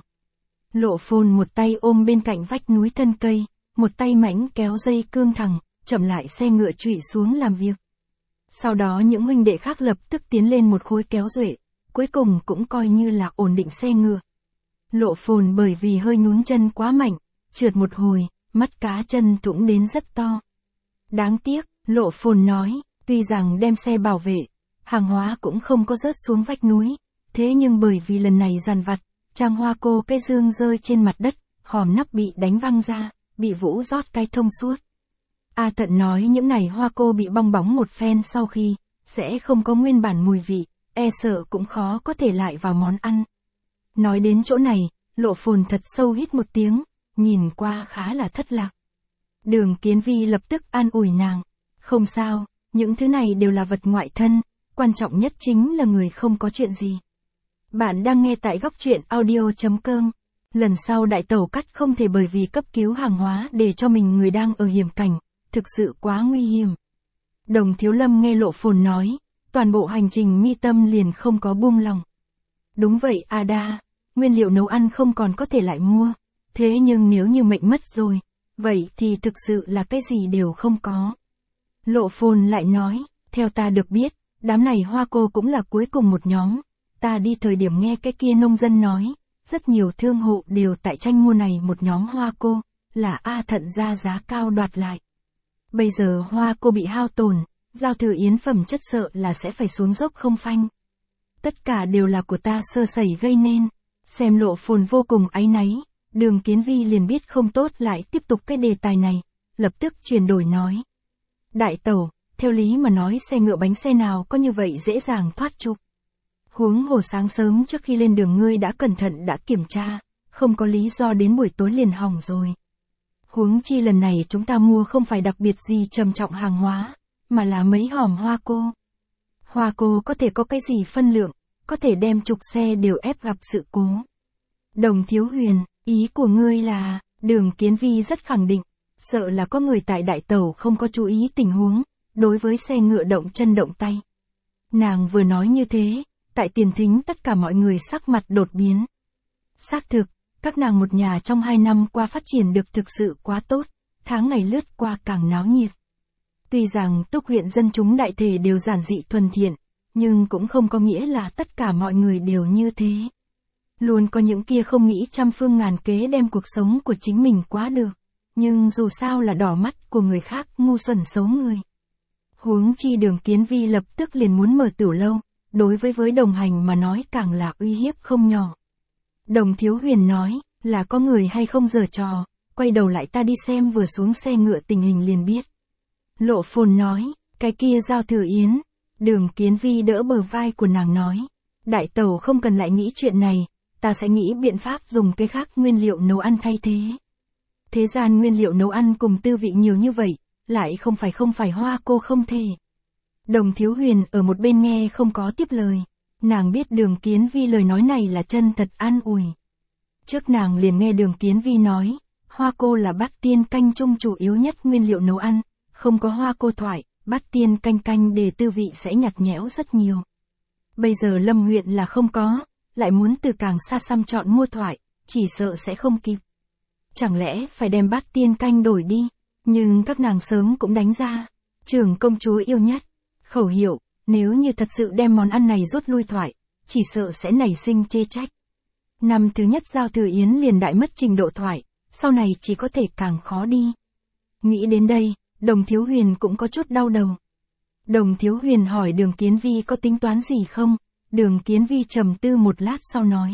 Lộ Phồn một tay ôm bên cạnh vách núi thân cây, một tay mãnh kéo dây cương thẳng, chậm lại xe ngựa trụy xuống làm việc. Sau đó những huynh đệ khác lập tức tiến lên một khối kéo duệ, cuối cùng cũng coi như là ổn định xe ngựa. Lộ Phồn bởi vì hơi nhún chân quá mạnh, trượt một hồi, mắt cá chân thủng đến rất to. Đáng tiếc, Lộ Phồn nói, tuy rằng đem xe bảo vệ, hàng hóa cũng không có rớt xuống vách núi, thế nhưng bởi vì lần này dằn vặt, trang hoa cô cái dương rơi trên mặt đất, hòm nắp bị đánh văng ra, bị vũ rót cái thông suốt. A Thận nói những này hoa cô bị bong bóng một phen sau khi, sẽ không có nguyên bản mùi vị, e sợ cũng khó có thể lại vào món ăn. Nói đến chỗ này, Lộ Phồn thật sâu hít một tiếng, nhìn qua khá là thất lạc. Đường Kiến Vi lập tức an ủi nàng, không sao, những thứ này đều là vật ngoại thân, quan trọng nhất chính là người không có chuyện gì. Bạn đang nghe tại góc truyện audio chấm com. Lần sau đại tẩu cắt không thể bởi vì cấp cứu hàng hóa để cho mình người đang ở hiểm cảnh, thực sự quá nguy hiểm. Đồng Thiếu Lâm nghe Lộ Phồn nói, toàn bộ hành trình mi tâm liền không có buông lòng. Đúng vậy Ada, nguyên liệu nấu ăn không còn có thể lại mua, thế nhưng nếu như mệnh mất rồi, vậy thì thực sự là cái gì đều không có. Lộ Phồn lại nói, theo ta được biết, đám này hoa cô cũng là cuối cùng một nhóm, ta đi thời điểm nghe cái kia nông dân nói, rất nhiều thương hộ đều tại tranh mua này một nhóm hoa cô, là A Thận ra giá cao đoạt lại. Bây giờ hoa cô bị hao tổn, Giao Thừa Yến phẩm chất sợ là sẽ phải xuống dốc không phanh. Tất cả đều là của ta sơ sẩy gây nên. Xem Lộ Phồn vô cùng áy náy, Đường Kiến Vi liền biết không tốt lại tiếp tục cái đề tài này, lập tức chuyển đổi nói. Đại tẩu, theo lý mà nói xe ngựa bánh xe nào có như vậy dễ dàng thoát trục. Huống hồ sáng sớm trước khi lên đường ngươi đã cẩn thận đã kiểm tra, không có lý do đến buổi tối liền hỏng rồi. Huống chi lần này chúng ta mua không phải đặc biệt gì trầm trọng hàng hóa, mà là mấy hòm hoa cô. Hoa cô có thể có cái gì phân lượng, có thể đem trục xe đều ép gặp sự cố. Đồng Thiếu Huyền, ý của ngươi là, Đường Kiến Vi rất khẳng định, sợ là có người tại đại tàu không có chú ý tình huống, đối với xe ngựa động chân động tay. Nàng vừa nói như thế, tại tiền thính tất cả mọi người sắc mặt đột biến. Xác thực, các nàng một nhà trong hai năm qua phát triển được thực sự quá tốt, tháng ngày lướt qua càng náo nhiệt. Tuy rằng Túc huyện dân chúng đại thể đều giản dị thuần thiện, nhưng cũng không có nghĩa là tất cả mọi người đều như thế. Luôn có những kia không nghĩ trăm phương ngàn kế đem cuộc sống của chính mình quá được. Nhưng dù sao là đỏ mắt của người khác, ngu xuẩn xấu người. Huống chi Đường Kiến Vi lập tức liền muốn mở tửu lâu, đối với với đồng hành mà nói càng là uy hiếp không nhỏ. Đồng Thiếu Huyền nói, là có người hay không giở trò, quay đầu lại ta đi xem vừa xuống xe ngựa tình hình liền biết. Lộ Phồn nói, cái kia Giao Thừa Yến. Đường Kiến Vi đỡ bờ vai của nàng nói, đại tẩu không cần lại nghĩ chuyện này, ta sẽ nghĩ biện pháp dùng cái khác nguyên liệu nấu ăn thay thế. Thế gian nguyên liệu nấu ăn cùng tư vị nhiều như vậy, lại không phải không phải hoa cô không thể. Đồng Thiếu Huyền ở một bên nghe không có tiếp lời, nàng biết Đường Kiến Vi lời nói này là chân thật an ủi. Trước nàng liền nghe Đường Kiến Vi nói, hoa cô là bát tiên canh chung chủ yếu nhất nguyên liệu nấu ăn, không có hoa cô thoại, bát tiên canh canh để tư vị sẽ nhạt nhẽo rất nhiều. Bây giờ Lâm huyện là không có, lại muốn từ càng xa xăm chọn mua thoại, chỉ sợ sẽ không kịp. Chẳng lẽ phải đem bát tiên canh đổi đi, nhưng các nàng sớm cũng đánh ra. Trưởng công chúa yêu nhất, khẩu hiệu, nếu như thật sự đem món ăn này rút lui thoại, chỉ sợ sẽ nảy sinh chê trách. Năm thứ nhất Giao Thừa Yến liền đại mất trình độ thoại, sau này chỉ có thể càng khó đi. Nghĩ đến đây, Đồng Thiếu Huyền cũng có chút đau đầu. Đồng Thiếu Huyền hỏi Đường Kiến Vi có tính toán gì không, Đường Kiến Vi trầm tư một lát sau nói.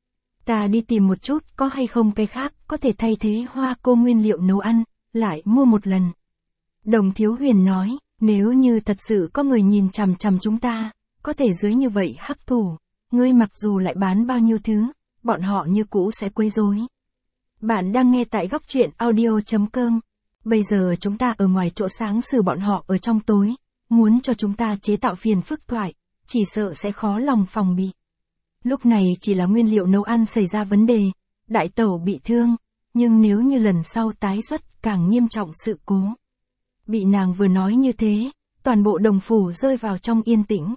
Ta đi tìm một chút có hay không cái khác có thể thay thế hoa cô nguyên liệu nấu ăn, lại mua một lần. Đồng Thiếu Huyền nói, nếu như thật sự có người nhìn chằm chằm chúng ta, có thể dưới như vậy hắc thủ, ngươi mặc dù lại bán bao nhiêu thứ, bọn họ như cũ sẽ quấy rối. Bạn đang nghe tại góc truyện audio chấm com. Bây giờ chúng ta ở ngoài chỗ sáng xử bọn họ ở trong tối, muốn cho chúng ta chế tạo phiền phức thoại, chỉ sợ sẽ khó lòng phòng bị. Lúc này chỉ là nguyên liệu nấu ăn xảy ra vấn đề, đại tẩu bị thương, nhưng nếu như lần sau tái xuất càng nghiêm trọng sự cố. Bị nàng vừa nói như thế, toàn bộ đồng phủ rơi vào trong yên tĩnh.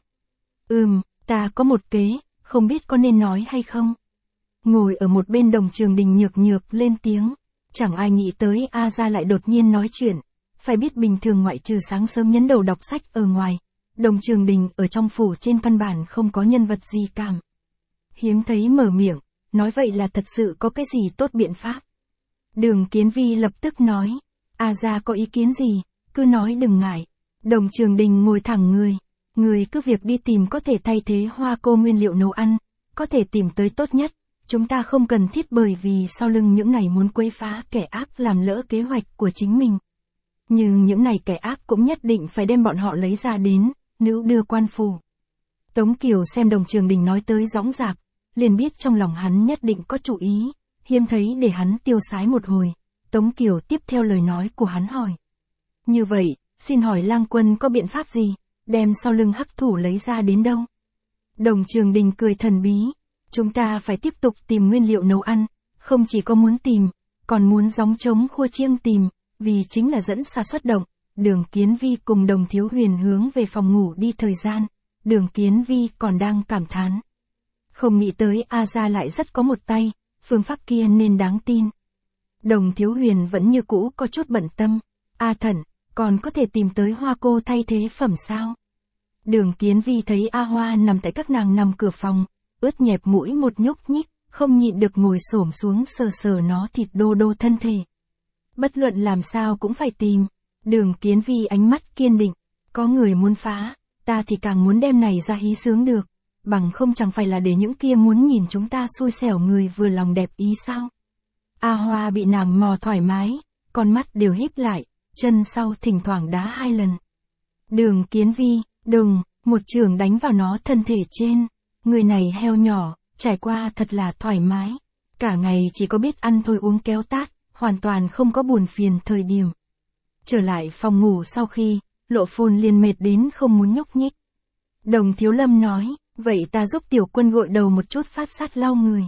Ừm, ta có một kế, không biết có nên nói hay không. Ngồi ở một bên Đồng Trường Đình nhược nhược lên tiếng, chẳng ai nghĩ tới A Gia lại đột nhiên nói chuyện, phải biết bình thường ngoại trừ sáng sớm nhấn đầu đọc sách ở ngoài, Đồng Trường Đình ở trong phủ trên căn bản không có nhân vật gì cảm. Hiếm thấy mở miệng, nói vậy là thật sự có cái gì tốt biện pháp. Đường Kiến Vi lập tức nói, A Gia có ý kiến gì, cứ nói đừng ngại. Đồng Trường Đình ngồi thẳng người, người cứ việc đi tìm có thể thay thế hoa cô nguyên liệu nấu ăn, có thể tìm tới tốt nhất, chúng ta không cần thiết bởi vì sau lưng những này muốn quấy phá kẻ ác làm lỡ kế hoạch của chính mình. Nhưng những này kẻ ác cũng nhất định phải đem bọn họ lấy ra đến, nữ đưa quan phủ. Tống Kiều xem Đồng Trường Đình nói tới dõng dạc, liền biết trong lòng hắn nhất định có chủ ý, hiếm thấy để hắn tiêu sái một hồi. Tống Kiều tiếp theo lời nói của hắn hỏi. Như vậy, xin hỏi lang quân có biện pháp gì, đem sau lưng hắc thủ lấy ra đến đâu? Đồng Trường Đình cười thần bí, chúng ta phải tiếp tục tìm nguyên liệu nấu ăn, không chỉ có muốn tìm, còn muốn gióng trống khua chiêng tìm, vì chính là dẫn xa xuất động. Đường Kiến Vi cùng Đồng Thiếu Huyền hướng về phòng ngủ đi thời gian, Đường Kiến Vi còn đang cảm thán. Không nghĩ tới A Gia lại rất có một tay, phương pháp kia nên đáng tin. Đồng Thiếu Huyền vẫn như cũ có chút bận tâm, A Thẩn, còn có thể tìm tới hoa cô thay thế phẩm sao? Đường Kiến Vi thấy A Hoa nằm tại các nàng nằm cửa phòng, ướt nhẹp mũi một nhúc nhích, không nhịn được ngồi xổm xuống sờ sờ nó thịt đô đô thân thể. Bất luận làm sao cũng phải tìm. Đường Kiến Vi ánh mắt kiên định, có người muốn phá, ta thì càng muốn đem này ra hí sướng được, bằng không chẳng phải là để những kia muốn nhìn chúng ta xui xẻo người vừa lòng đẹp ý sao? A Hoa bị nàng mò thoải mái, con mắt đều híp lại, chân sau thỉnh thoảng đá hai lần. Đường Kiến Vi, đùng, một chưởng đánh vào nó thân thể trên, người này heo nhỏ, trải qua thật là thoải mái, cả ngày chỉ có biết ăn thôi uống kéo tát, hoàn toàn không có buồn phiền thời điểm. Trở lại phòng ngủ sau khi, Lộ Phồn liền mệt đến không muốn nhúc nhích. Đồng Thiếu Lâm nói, vậy ta giúp tiểu quân gội đầu một chút phát sát lau người.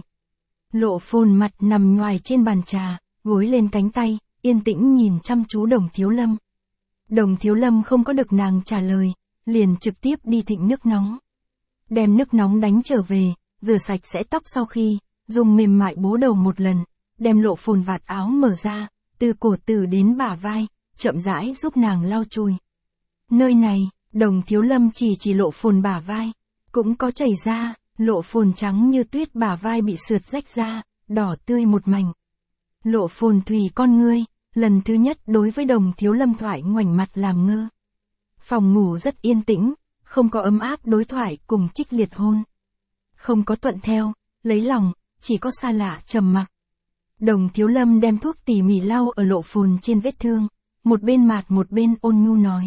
Lộ Phồn mặt nằm nhoài trên bàn trà, gối lên cánh tay, yên tĩnh nhìn chăm chú Đồng Thiếu Lâm. Đồng Thiếu Lâm không có được nàng trả lời, liền trực tiếp đi thịnh nước nóng. Đem nước nóng đánh trở về, rửa sạch sẽ tóc sau khi, dùng mềm mại bố đầu một lần, đem Lộ Phồn vạt áo mở ra, từ cổ tử đến bả vai, chậm rãi giúp nàng lau chùi. Nơi này, Đồng Thiếu Lâm chỉ chỉ Lộ Phồn bả vai, cũng có chảy ra, Lộ phồn trắng như tuyết bả vai bị sượt rách ra, đỏ tươi một mảnh. Lộ phồn thùy con ngươi, lần thứ nhất đối với Đồng Thiếu Lâm thoại ngoảnh mặt làm ngơ. Phòng ngủ rất yên tĩnh, không có ấm áp đối thoại cùng trích liệt hôn. Không có thuận theo, lấy lòng, chỉ có xa lạ trầm mặc. Đồng Thiếu Lâm đem thuốc tỉ mỉ lau ở Lộ phồn trên vết thương, một bên mạt một bên ôn nhu nói.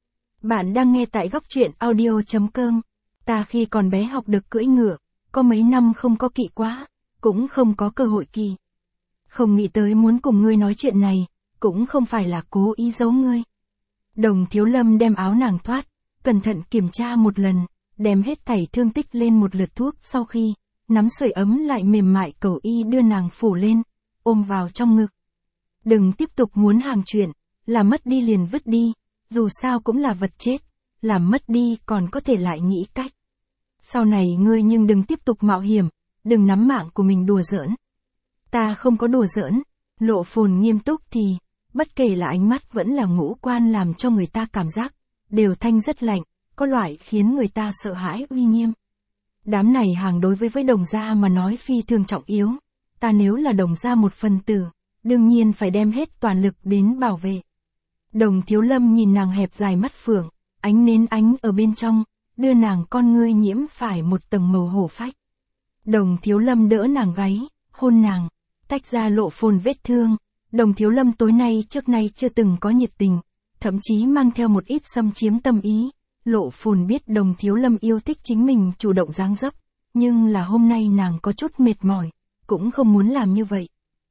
Bạn đang nghe tại góc truyện audio.com. Ta khi còn bé học được cưỡi ngựa, có mấy năm không có kỵ quá, cũng không có cơ hội kỵ. Không nghĩ tới muốn cùng ngươi nói chuyện này, cũng không phải là cố ý giấu ngươi. Đồng Thiếu Lâm đem áo nàng thoát, cẩn thận kiểm tra một lần, đem hết thảy thương tích lên một lượt thuốc sau khi, nắm sưởi ấm lại mềm mại cẩu y đưa nàng phủ lên, ôm vào trong ngực. Đừng tiếp tục muốn hàng chuyện, là mất đi liền vứt đi, dù sao cũng là vật chết, làm mất đi còn có thể lại nghĩ cách. Sau này ngươi nhưng đừng tiếp tục mạo hiểm, đừng nắm mạng của mình đùa giỡn. Ta không có đùa giỡn, Lộ phồn nghiêm túc thì, bất kể là ánh mắt vẫn là ngũ quan làm cho người ta cảm giác, đều thanh rất lạnh, có loại khiến người ta sợ hãi uy nghiêm. Đám này hàng đối với với Đồng gia mà nói phi thường trọng yếu, ta nếu là Đồng gia một phần tử, đương nhiên phải đem hết toàn lực đến bảo vệ. Đồng Thiếu Lâm nhìn nàng hẹp dài mắt phượng, ánh nến ánh ở bên trong, đưa nàng con ngươi nhiễm phải một tầng màu hổ phách. Đồng Thiếu Lâm đỡ nàng gáy, hôn nàng, tách ra Lộ phồn vết thương. Đồng Thiếu Lâm tối nay trước nay chưa từng có nhiệt tình, thậm chí mang theo một ít xâm chiếm tâm ý. Lộ phồn biết Đồng Thiếu Lâm yêu thích chính mình chủ động dáng dấp, nhưng là hôm nay nàng có chút mệt mỏi, cũng không muốn làm như vậy.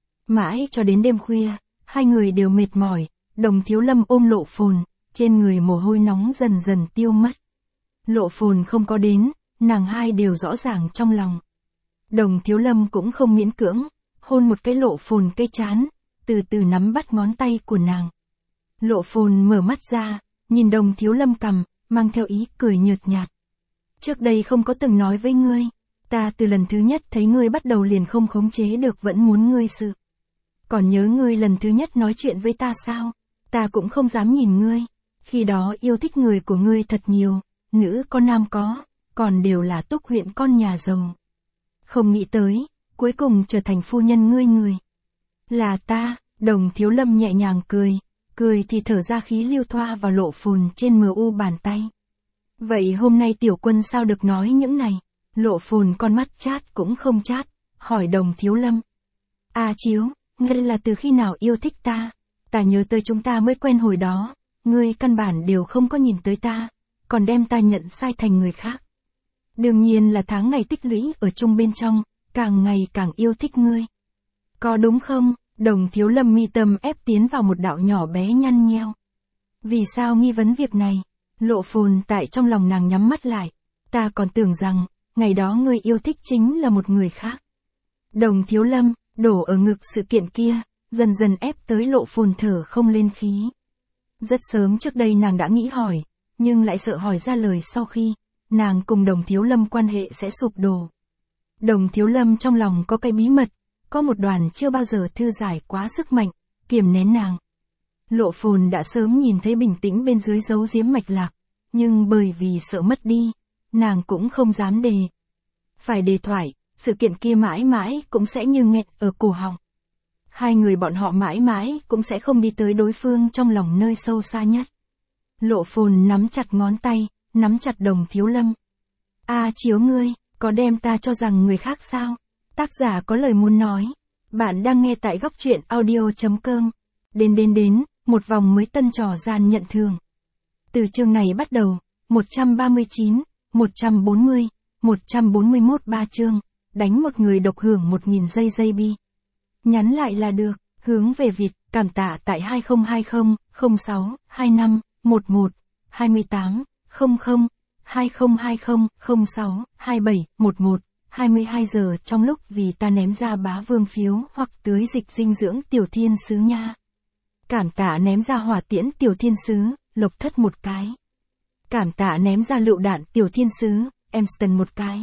Mãi cho đến đêm khuya, hai người đều mệt mỏi, Đồng Thiếu Lâm ôm Lộ phồn, trên người mồ hôi nóng dần dần tiêu mất. Lộ phồn không có đến, nàng hai đều rõ ràng trong lòng. Đồng Thiếu Lâm cũng không miễn cưỡng, hôn một cái Lộ phồn cây trán, từ từ nắm bắt ngón tay của nàng. Lộ phồn mở mắt ra, nhìn Đồng Thiếu Lâm cằm, mang theo ý cười nhợt nhạt. Trước đây không có từng nói với ngươi, ta từ lần thứ nhất thấy ngươi bắt đầu liền không khống chế được vẫn muốn ngươi sự. Còn nhớ ngươi lần thứ nhất nói chuyện với ta sao? Ta cũng không dám nhìn ngươi, khi đó yêu thích người của ngươi thật nhiều, nữ có nam có, còn đều là Túc huyện con nhà giàu. Không nghĩ tới, cuối cùng trở thành phu nhân ngươi người. Là ta, Đồng Thiếu Lâm nhẹ nhàng cười, cười thì thở ra khí lưu thoa vào Lộ phồn trên mờ u bàn tay. Vậy hôm nay tiểu quân sao được nói những này? Lộ phồn con mắt chát cũng không chát, hỏi Đồng Thiếu Lâm. A Chiếu, ngươi là từ khi nào yêu thích ta? Ta nhớ tới chúng ta mới quen hồi đó, ngươi căn bản đều không có nhìn tới ta, còn đem ta nhận sai thành người khác. Đương nhiên là tháng ngày tích lũy ở chung bên trong, càng ngày càng yêu thích ngươi. Có đúng không? Đồng Thiếu Lâm mi tâm ép tiến vào một đạo nhỏ bé nhăn nheo. Vì sao nghi vấn việc này? Lộ phồn tại trong lòng nàng nhắm mắt lại. Ta còn tưởng rằng, ngày đó ngươi yêu thích chính là một người khác. Đồng Thiếu Lâm, đổ ở ngực sự kiện kia, dần dần ép tới Lộ phồn thở không lên khí. Rất sớm trước đây nàng đã nghĩ hỏi, nhưng lại sợ hỏi ra lời sau khi, nàng cùng Đồng Thiếu Lâm quan hệ sẽ sụp đổ. Đồng Thiếu Lâm trong lòng có cái bí mật, có một đoàn chưa bao giờ thư giải quá sức mạnh, kiềm nén nàng. Lộ phồn đã sớm nhìn thấy bình tĩnh bên dưới giấu giếm mạch lạc, nhưng bởi vì sợ mất đi, nàng cũng không dám đề. Phải đề thoại, sự kiện kia mãi mãi cũng sẽ như nghẹt ở cổ họng. Hai người bọn họ mãi mãi cũng sẽ không đi tới đối phương trong lòng nơi sâu xa nhất. Lộ phồn nắm chặt ngón tay, nắm chặt Đồng Thiếu Lâm. A Chiếu ngươi, có đem ta cho rằng người khác sao? Tác giả có lời muốn nói. Bạn đang nghe tại góc truyện audio.com. Đến đến đến, một vòng mới tân trò gian nhận thường. Từ chương này bắt đầu, một trăm ba mươi chín, một trăm bốn mươi, một trăm bốn mươi mốt ba chương, đánh một người độc hưởng một nghìn giây giây bi. Nhắn lại là được, hướng về Việt, cảm tạ tại hai không hai không, không sáu, hai năm, một một, hai tám, không không, hai không hai không, không sáu, hai bảy, một một, hai mươi hai giờ trong lúc vì ta ném ra bá vương phiếu hoặc tưới dịch dinh dưỡng tiểu thiên sứ nha. Cảm tạ ném ra hỏa tiễn tiểu thiên sứ, lộc thất một cái. Cảm tạ ném ra lựu đạn tiểu thiên sứ, Emston một cái.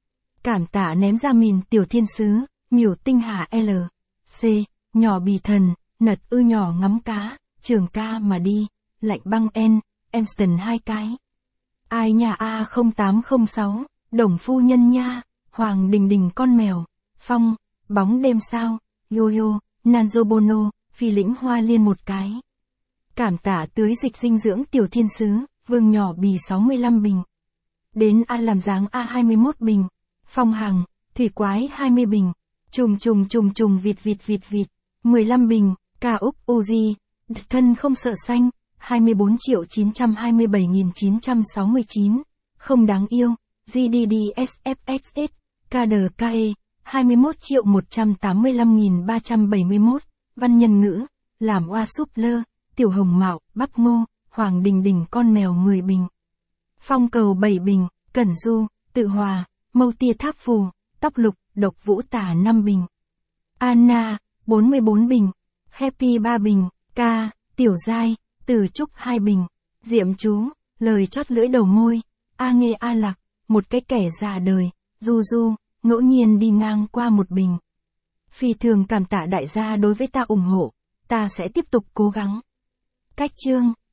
Cảm tạ ném ra mìn tiểu thiên sứ, miểu tinh hà L. C. Nhỏ bì thần, nật ư nhỏ ngắm cá, trường ca mà đi, lạnh băng N, Emston hai cái. Ai nhà A không tám không sáu, Đồng phu nhân nha, Hoàng Đình Đình con mèo, Phong, bóng đêm sao, Yo-yo, Nanzo Bono, Phi lĩnh hoa liên một cái. Cảm tạ tưới dịch dinh dưỡng tiểu thiên sứ, Vương nhỏ bì sáu mươi lăm bình. Đến A làm dáng A hai mươi mốt bình. Phong Hằng, Thủy quái hai mươi bình. Trùng trùng trùng trùng vịt vịt vịt vịt, mười lăm bình. Ca Úc Uzi, thân không sợ xanh, hai mươi bốn triệu chín trăm hai mươi bảy nghìn chín trăm sáu mươi chín. Không đáng yêu, giê đê đê ét ép ích ét, ca đê ca e, hai mươi mốt triệu một trăm tám mươi lăm nghìn ba trăm bảy mươi mốt. Văn nhân ngữ, làm oa súp lơ, Tiểu Hồng Mạo, Bắp Ngô, Hoàng Đình Đình con mèo mười bình. Phong Cầu bảy bình, Cẩn Du, Tự Hòa, Mâu Tia Tháp Phù, Tóc Lục, Độc Vũ Tả năm bình. Anna, bốn mươi bốn bình. Happy ba bình. Ca, Tiểu Giai, Từ Trúc hai bình. Diệm Chú, lời chót lưỡi đầu môi. A Nghê A Lạc, một cái kẻ già đời. Du Du, ngẫu nhiên đi ngang qua một bình. Phi thường cảm tạ đại gia đối với ta ủng hộ, ta sẽ tiếp tục cố gắng. Cách chương